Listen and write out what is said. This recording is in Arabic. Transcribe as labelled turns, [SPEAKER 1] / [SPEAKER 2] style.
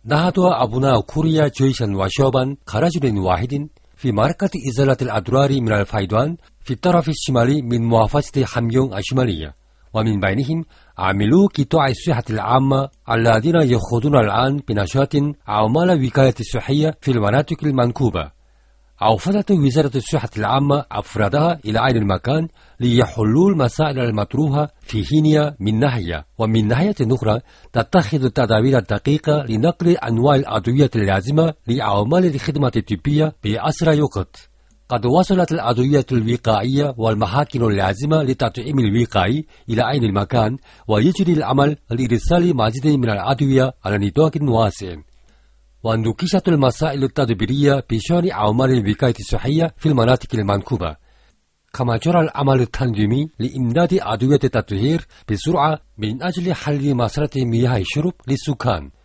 [SPEAKER 1] نهض أبناء كوريا جيشا وشعبا كرجل واحد في معركة إزالة الأضرار من الفيضان في الطرف الشمالي من محافظة حميونغ الشمالية، ومن بينهم عاملو قطاع الصحة العامة الذين يخوضون الآن بنشاط أعمال الوقاية الصحية في المناطق المنكوبة. أوفدت وزارة الصحة العامة أفرادها إلى عين المكان ليحلوا المسائل المطروحة في حينها من ناحية، ومن ناحية أخرى تتخذ التدابير الدقيقة لنقل أنواع الأدوية اللازمة لأعمال الخدمة الطبية بأسرع وقت. قد وصلت الأدوية الوقائية والمحاكم اللازمة لتطعيم الوقائي إلى عين المكان، ويجري العمل لإرسال مزيد من الأدوية على نطاق واسع. ونوكشت المسائل التدبيرية بشأن أعمال الوقاية الصحية في المناطق المنكوبة، كما جرى العمل التنظيمي لإمداد أدوية التطهير بسرعة من أجل حل مسألة مياه الشرب للسكان.